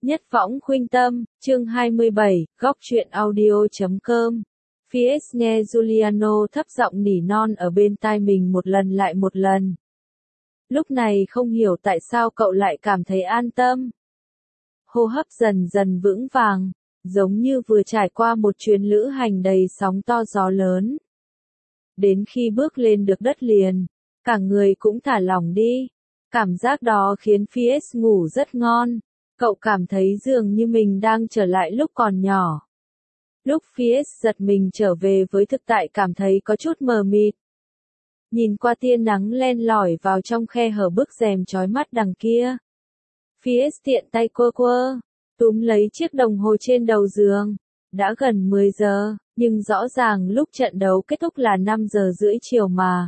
Nhất Võng Khuynh Tâm, chương 27, góc truyện audio.com. Fierce nghe Giuliano thấp giọng nỉ non ở bên tai mình một lần lại một lần. Lúc này không hiểu tại sao cậu lại cảm thấy an tâm. Hô hấp dần dần vững vàng, giống như vừa trải qua một chuyến lữ hành đầy sóng to gió lớn. Đến khi bước lên được đất liền, cả người cũng thả lỏng đi. Cảm giác đó khiến Fierce ngủ rất ngon. Cậu cảm thấy dường như mình đang trở lại lúc còn nhỏ. Lúc Fierce giật mình trở về với thực tại cảm thấy có chút mờ mịt. Nhìn qua tia nắng len lỏi vào trong khe hở bức rèm chói mắt đằng kia. Fierce tiện tay quơ quơ, túm lấy chiếc đồng hồ trên đầu giường. Đã gần 10 giờ, nhưng rõ ràng lúc trận đấu kết thúc là 5 giờ rưỡi chiều mà.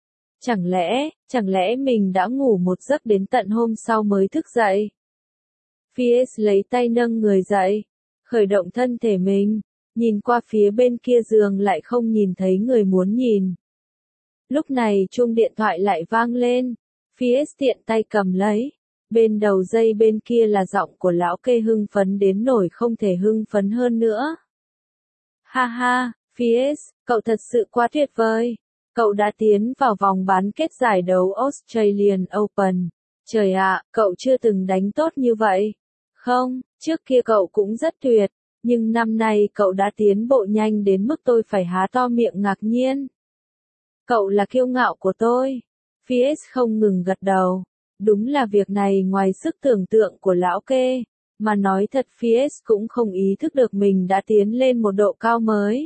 Chẳng lẽ mình đã ngủ một giấc đến tận hôm sau mới thức dậy? Fierce lấy tay nâng người dậy, khởi động thân thể mình, nhìn qua phía bên kia giường lại không nhìn thấy người muốn nhìn. Lúc này chuông điện thoại lại vang lên, Fierce tiện tay cầm lấy, bên đầu dây bên kia là giọng của lão kê hưng phấn đến nỗi không thể hưng phấn hơn nữa. Ha ha, Fierce, cậu thật sự quá tuyệt vời. Cậu đã tiến vào vòng bán kết giải đấu Australian Open. Trời ạ, cậu chưa từng đánh tốt như vậy. Không, trước kia cậu cũng rất tuyệt, nhưng năm nay cậu đã tiến bộ nhanh đến mức tôi phải há to miệng ngạc nhiên. Cậu là kiêu ngạo của tôi. Fierce không ngừng gật đầu. Đúng là việc này ngoài sức tưởng tượng của lão kê, mà nói thật Fierce cũng không ý thức được mình đã tiến lên một độ cao mới.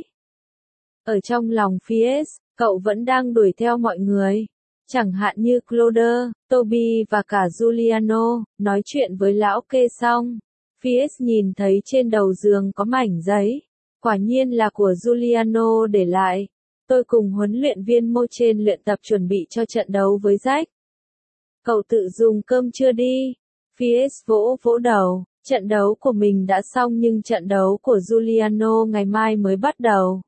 Ở trong lòng Fierce, cậu vẫn đang đuổi theo mọi người. Chẳng hạn như Claude, Toby và cả Giuliano, nói chuyện với lão kê xong. Fierce nhìn thấy trên đầu giường có mảnh giấy. Quả nhiên là của Giuliano để lại. Tôi cùng huấn luyện viên Mo trên luyện tập chuẩn bị cho trận đấu với Jack. Cậu tự dùng cơm chưa đi? Fierce vỗ vỗ đầu. Trận đấu của mình đã xong nhưng trận đấu của Giuliano ngày mai mới bắt đầu.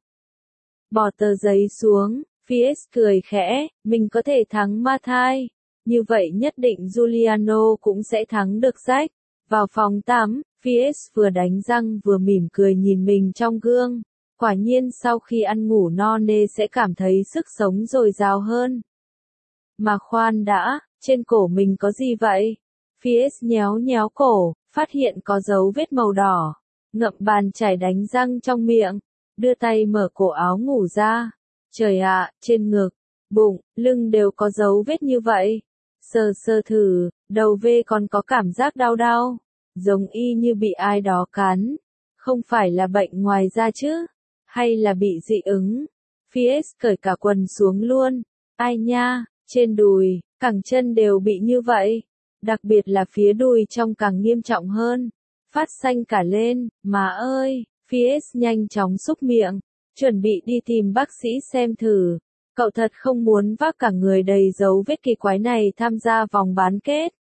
Bỏ tờ giấy xuống. Fierce cười khẽ, mình có thể thắng Mathai. Như vậy nhất định Giuliano cũng sẽ thắng được Jack. Vào phòng tắm, Fierce vừa đánh răng vừa mỉm cười nhìn mình trong gương. Quả nhiên sau khi ăn ngủ no nê sẽ cảm thấy sức sống dồi dào hơn. Mà khoan đã, trên cổ mình có gì vậy? Fierce nhéo nhéo cổ, phát hiện có dấu vết màu đỏ. Ngậm bàn chải đánh răng trong miệng, đưa tay mở cổ áo ngủ ra. Trời ạ, trên ngực, bụng, lưng đều có dấu vết như vậy. Sờ sờ thử, đầu V còn có cảm giác đau đau, giống y như bị ai đó cắn. Không phải là bệnh ngoài da chứ? Hay là bị dị ứng? Fierce cởi cả quần xuống luôn. Ai nha, trên đùi, cẳng chân đều bị như vậy. Đặc biệt là phía đùi trong càng nghiêm trọng hơn. Phát xanh cả lên, má ơi, Fierce nhanh chóng súc miệng. Chuẩn bị đi tìm bác sĩ xem thử. Cậu thật không muốn vác cả người đầy dấu vết kỳ quái này tham gia vòng bán kết.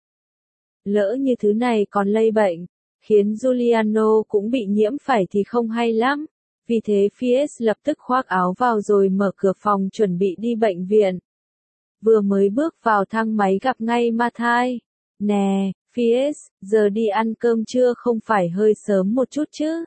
Lỡ như thứ này còn lây bệnh, khiến Giuliano cũng bị nhiễm phải thì không hay lắm. Vì thế Fierce lập tức khoác áo vào rồi mở cửa phòng chuẩn bị đi bệnh viện. Vừa mới bước vào thang máy gặp ngay Mathai. Nè, Fierce, giờ đi ăn cơm trưa không phải hơi sớm một chút chứ?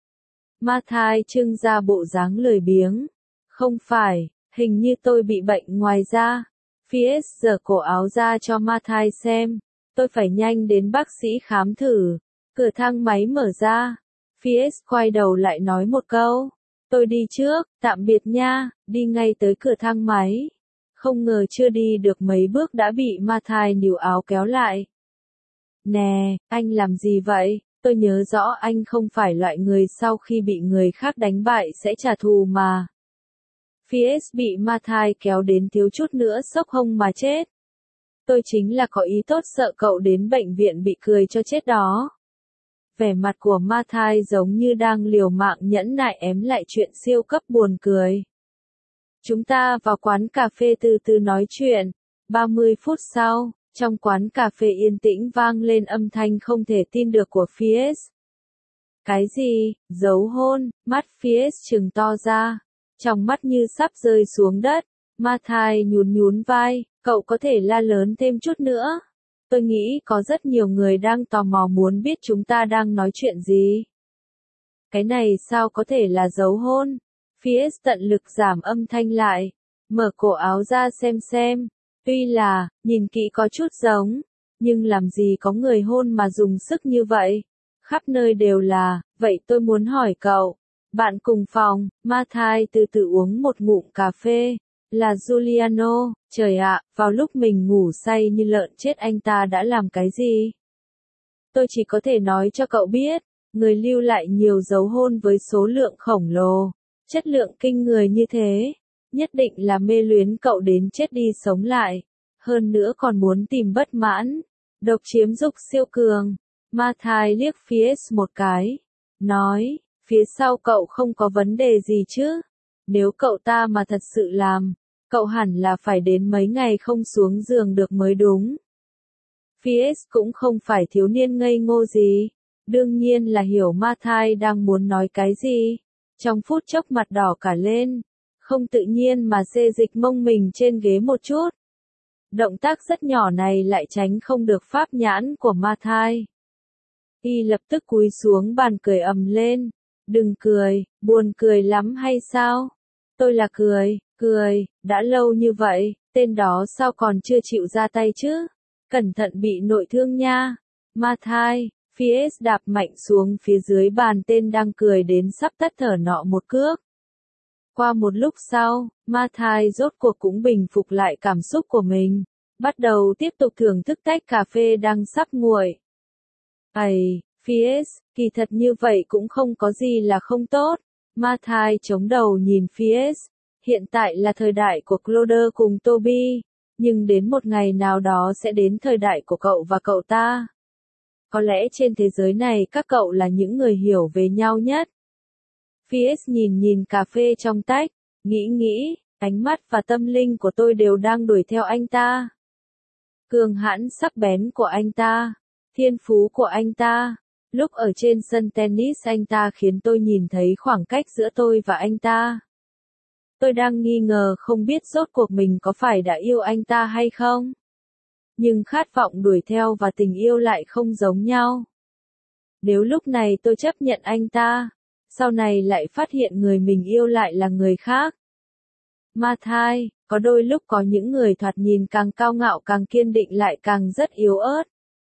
Mathai trưng ra bộ dáng lười biếng. Không phải, hình như tôi bị bệnh ngoài da. Fierce giở cổ áo ra cho Mathai xem. Tôi phải nhanh đến bác sĩ khám thử. Cửa thang máy mở ra. Fierce quay đầu lại nói một câu. Tôi đi trước, tạm biệt nha, đi ngay tới cửa thang máy. Không ngờ chưa đi được mấy bước đã bị Mathai níu áo kéo lại. Nè, anh làm gì vậy? Tôi nhớ rõ anh không phải loại người sau khi bị người khác đánh bại sẽ trả thù mà. Fierce bị Mathai kéo đến thiếu chút nữa sốc hông mà chết. Tôi chính là có ý tốt sợ cậu đến bệnh viện bị cười cho chết đó. Vẻ mặt của Mathai giống như đang liều mạng nhẫn nại ém lại chuyện siêu cấp buồn cười. Chúng ta vào quán cà phê từ từ nói chuyện. 30 phút sau, trong quán cà phê yên tĩnh vang lên âm thanh không thể tin được của Fierce. Cái gì? Dấu hôn? Mắt Fierce trừng to ra. Trong mắt như sắp rơi xuống đất. Mathai nhún nhún vai. Cậu có thể la lớn thêm chút nữa. Tôi nghĩ có rất nhiều người đang tò mò muốn biết chúng ta đang nói chuyện gì. Cái này sao có thể là dấu hôn? Fies tận lực giảm âm thanh lại, mở cổ áo ra xem. Tuy là, nhìn kỹ có chút giống, nhưng làm gì có người hôn mà dùng sức như vậy? Khắp nơi đều là, vậy tôi muốn hỏi cậu. Bạn cùng phòng, Mathai từ từ uống một ngụm cà phê. Là Giuliano, trời ạ, vào lúc mình ngủ say như lợn chết anh ta đã làm cái gì? Tôi chỉ có thể nói cho cậu biết, người lưu lại nhiều dấu hôn với số lượng khổng lồ, chất lượng kinh người như thế, nhất định là mê luyến cậu đến chết đi sống lại, hơn nữa còn muốn tìm bất mãn, độc chiếm dục siêu cường. Mathai liếc Fies một cái, nói, phía sau cậu không có vấn đề gì chứ? Nếu cậu ta mà thật sự làm, cậu hẳn là phải đến mấy ngày không xuống giường được mới đúng. Fies cũng không phải thiếu niên ngây ngô gì, đương nhiên là hiểu Mathai đang muốn nói cái gì. Trong phút chốc mặt đỏ cả lên, không tự nhiên mà xê dịch mông mình trên ghế một chút. Động tác rất nhỏ này lại tránh không được pháp nhãn của Mathai. Y lập tức cúi xuống bàn cười ầm lên. Đừng cười, buồn cười lắm hay sao? Tôi là cười, đã lâu như vậy, tên đó sao còn chưa chịu ra tay chứ? Cẩn thận bị nội thương nha. Mathai, Fies đạp mạnh xuống phía dưới bàn tên đang cười đến sắp tắt thở nọ một cước. Qua một lúc sau, Mathai rốt cuộc cũng bình phục lại cảm xúc của mình, bắt đầu tiếp tục thưởng thức tách cà phê đang sắp nguội. Fies, kỳ thật như vậy cũng không có gì là không tốt. Mathai chống đầu nhìn Fies, hiện tại là thời đại của Cloder cùng Toby, nhưng đến một ngày nào đó sẽ đến thời đại của cậu và cậu ta. Có lẽ trên thế giới này các cậu là những người hiểu về nhau nhất. Fies nhìn cà phê trong tách, nghĩ, ánh mắt và tâm linh của tôi đều đang đuổi theo anh ta. Cường hãn sắc bén của anh ta, thiên phú của anh ta. Lúc ở trên sân tennis anh ta khiến tôi nhìn thấy khoảng cách giữa tôi và anh ta. Tôi đang nghi ngờ không biết rốt cuộc mình có phải đã yêu anh ta hay không. Nhưng khát vọng đuổi theo và tình yêu lại không giống nhau. Nếu lúc này tôi chấp nhận anh ta, sau này lại phát hiện người mình yêu lại là người khác. Mathai, có đôi lúc có những người thoạt nhìn càng cao ngạo càng kiên định lại càng rất yếu ớt.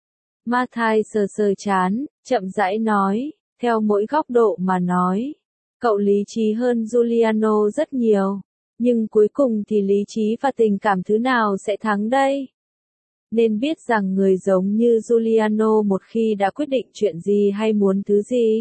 Mathai sờ trán, chậm rãi nói, theo mỗi góc độ mà nói. Cậu lý trí hơn Giuliano rất nhiều, nhưng cuối cùng thì lý trí và tình cảm thứ nào sẽ thắng đây? Nên biết rằng người giống như Giuliano một khi đã quyết định chuyện gì hay muốn thứ gì.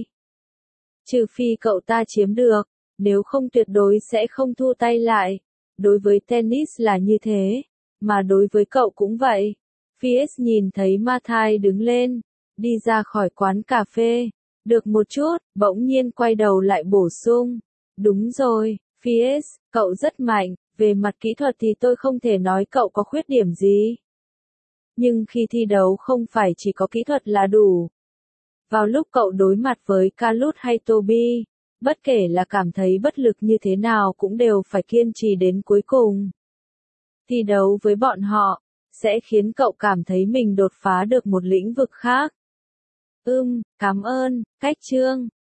Trừ phi cậu ta chiếm được, nếu không tuyệt đối sẽ không thu tay lại. Đối với tennis là như thế, mà đối với cậu cũng vậy. Fies nhìn thấy Mathai đứng lên, đi ra khỏi quán cà phê. Được một chút, bỗng nhiên quay đầu lại bổ sung. Đúng rồi, Fies, cậu rất mạnh, về mặt kỹ thuật thì tôi không thể nói cậu có khuyết điểm gì. Nhưng khi thi đấu không phải chỉ có kỹ thuật là đủ. Vào lúc cậu đối mặt với Kalut hay Toby, bất kể là cảm thấy bất lực như thế nào cũng đều phải kiên trì đến cuối cùng. Thi đấu với bọn họ, sẽ khiến cậu cảm thấy mình đột phá được một lĩnh vực khác. Cảm ơn, Cách Trương.